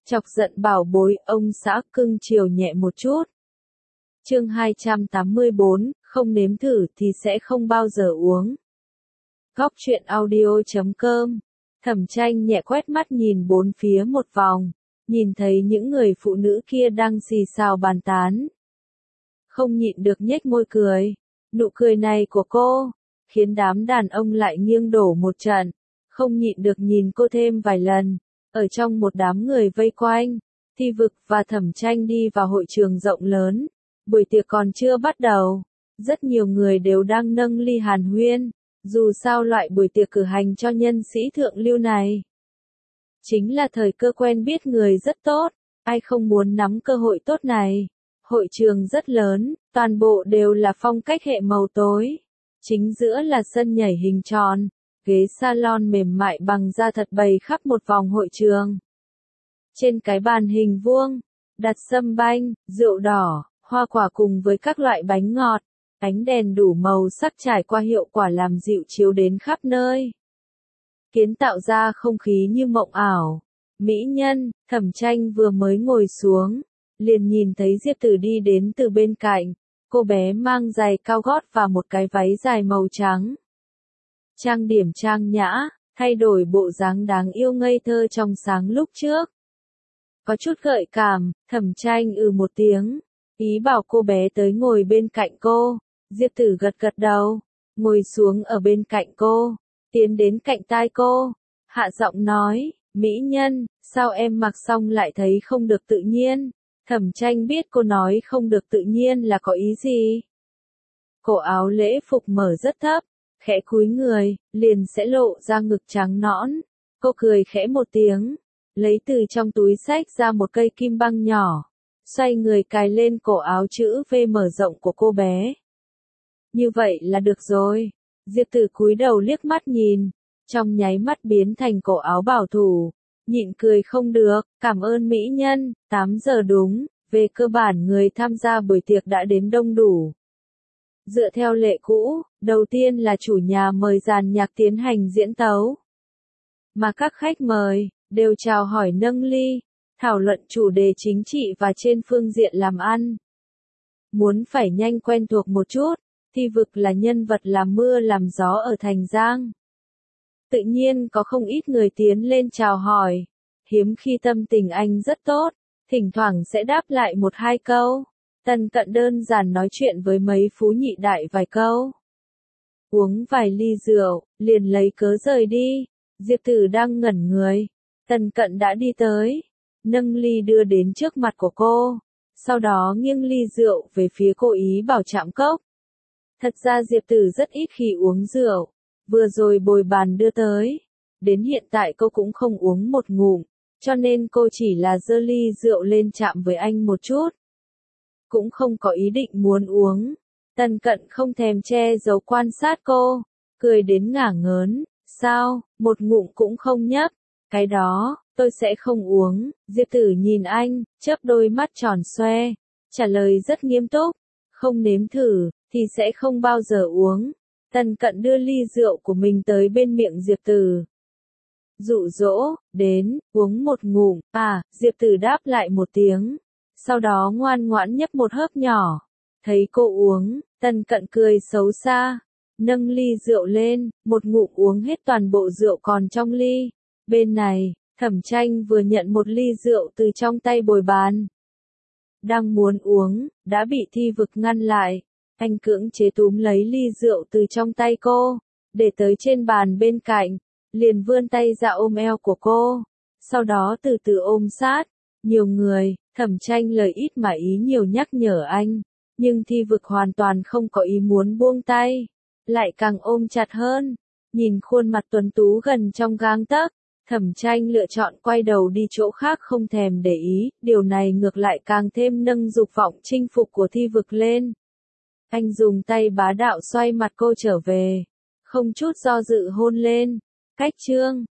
Chọc giận bảo bối, ông xã cưng chiều nhẹ một chút. Chương 284, không nếm thử thì sẽ không bao giờ uống. Góc truyện audio.com. Thẩm Tranh nhẹ quét mắt nhìn bốn phía một vòng, nhìn thấy những người phụ nữ kia đang xì xào bàn tán. Không nhịn được nhếch môi cười. Nụ cười này của cô khiến đám đàn ông lại nghiêng đổ một trận, không nhịn được nhìn cô thêm vài lần. Ở trong một đám người vây quanh, Thi Vực và Thẩm Tranh đi vào hội trường rộng lớn. Buổi tiệc còn chưa bắt đầu, rất nhiều người đều đang nâng ly hàn huyên. Dù sao loại buổi tiệc cử hành cho nhân sĩ thượng lưu này chính là thời cơ quen biết người rất tốt, ai không muốn nắm cơ hội tốt này. Hội trường rất lớn, toàn bộ đều là phong cách hệ màu tối. Chính giữa là sân nhảy hình tròn, ghế salon mềm mại bằng da thật bày khắp một vòng hội trường. Trên cái bàn hình vuông, đặt sâm banh, rượu đỏ, hoa quả cùng với các loại bánh ngọt. Ánh đèn đủ màu sắc trải qua hiệu quả làm dịu chiếu đến khắp nơi, kiến tạo ra không khí như mộng ảo. Mỹ nhân, Thẩm Tranh vừa mới ngồi xuống, liền nhìn thấy Diệp Tử đi đến từ bên cạnh. Cô bé mang giày cao gót và một cái váy dài màu trắng. Trang điểm trang nhã, thay đổi bộ dáng đáng yêu ngây thơ trong sáng lúc trước. Có chút gợi cảm, Thẩm Tranh một tiếng, ý bảo cô bé tới ngồi bên cạnh cô. Diệp Tử gật gật đầu, ngồi xuống ở bên cạnh cô, tiến đến cạnh tai cô, hạ giọng nói, Mỹ nhân, sao em mặc xong lại thấy không được tự nhiên? Thẩm Tranh biết cô nói không được tự nhiên là có ý gì. Cổ áo lễ phục mở rất thấp, khẽ cúi người, liền sẽ lộ ra ngực trắng nõn. Cô cười khẽ một tiếng, lấy từ trong túi xách ra một cây kim băng nhỏ, xoay người cài lên cổ áo chữ V mở rộng của cô bé. Như vậy là được rồi. Diệp Tử cúi đầu liếc mắt nhìn, trong nháy mắt biến thành cổ áo bảo thủ, nhịn cười không được, cảm ơn mỹ nhân. 8 giờ đúng, về cơ bản người tham gia buổi tiệc đã đến đông đủ. Dựa theo lệ cũ, đầu tiên là chủ nhà mời dàn nhạc tiến hành diễn tấu. Mà các khách mời đều chào hỏi nâng ly, thảo luận chủ đề chính trị và trên phương diện làm ăn. Muốn phải nhanh quen thuộc một chút. Thi Vực là nhân vật làm mưa làm gió ở Thành Giang. Tự nhiên có không ít người tiến lên chào hỏi. Hiếm khi tâm tình anh rất tốt, thỉnh thoảng sẽ đáp lại một hai câu. Tần Cận đơn giản nói chuyện với mấy phú nhị đại vài câu. Uống vài ly rượu, liền lấy cớ rời đi. Diệp Tử đang ngẩn người. Tần Cận đã đi tới, nâng ly đưa đến trước mặt của cô. Sau đó nghiêng ly rượu về phía cô ý bảo chạm cốc. Thật ra Diệp Tử rất ít khi uống rượu, vừa rồi bồi bàn đưa tới. Đến hiện tại cô cũng không uống một ngụm, cho nên cô chỉ là giơ ly rượu lên chạm với anh một chút. Cũng không có ý định muốn uống. Tần Cận không thèm che giấu quan sát cô, cười đến ngả ngớn, sao, một ngụm cũng không nhấp, cái đó, tôi sẽ không uống. Diệp Tử nhìn anh, chớp đôi mắt tròn xoe, trả lời rất nghiêm túc, không nếm thử thì sẽ không bao giờ uống. Tần Cận đưa ly rượu của mình tới bên miệng Diệp Tử. Dụ dỗ, đến, uống một ngụm. Diệp Tử đáp lại một tiếng. Sau đó ngoan ngoãn nhấp một hớp nhỏ. Thấy cô uống, Tần Cận cười xấu xa. Nâng ly rượu lên, một ngụm uống hết toàn bộ rượu còn trong ly. Bên này, Thẩm Tranh vừa nhận một ly rượu từ trong tay bồi bàn. Đang muốn uống, đã bị Thi Vực ngăn lại. Anh cưỡng chế túm lấy ly rượu từ trong tay cô, để tới trên bàn bên cạnh, liền vươn tay ra ôm eo của cô, sau đó từ từ ôm sát. Nhiều người, Thẩm Tranh lời ít mà ý nhiều nhắc nhở anh, nhưng Thi Vực hoàn toàn không có ý muốn buông tay, lại càng ôm chặt hơn. Nhìn khuôn mặt tuấn tú gần trong gang tấc, Thẩm Tranh lựa chọn quay đầu đi chỗ khác không thèm để ý, điều này ngược lại càng thêm nâng dục vọng chinh phục của Thi Vực lên. Anh dùng tay bá đạo xoay mặt cô trở về, không chút do dự hôn lên. Cách chương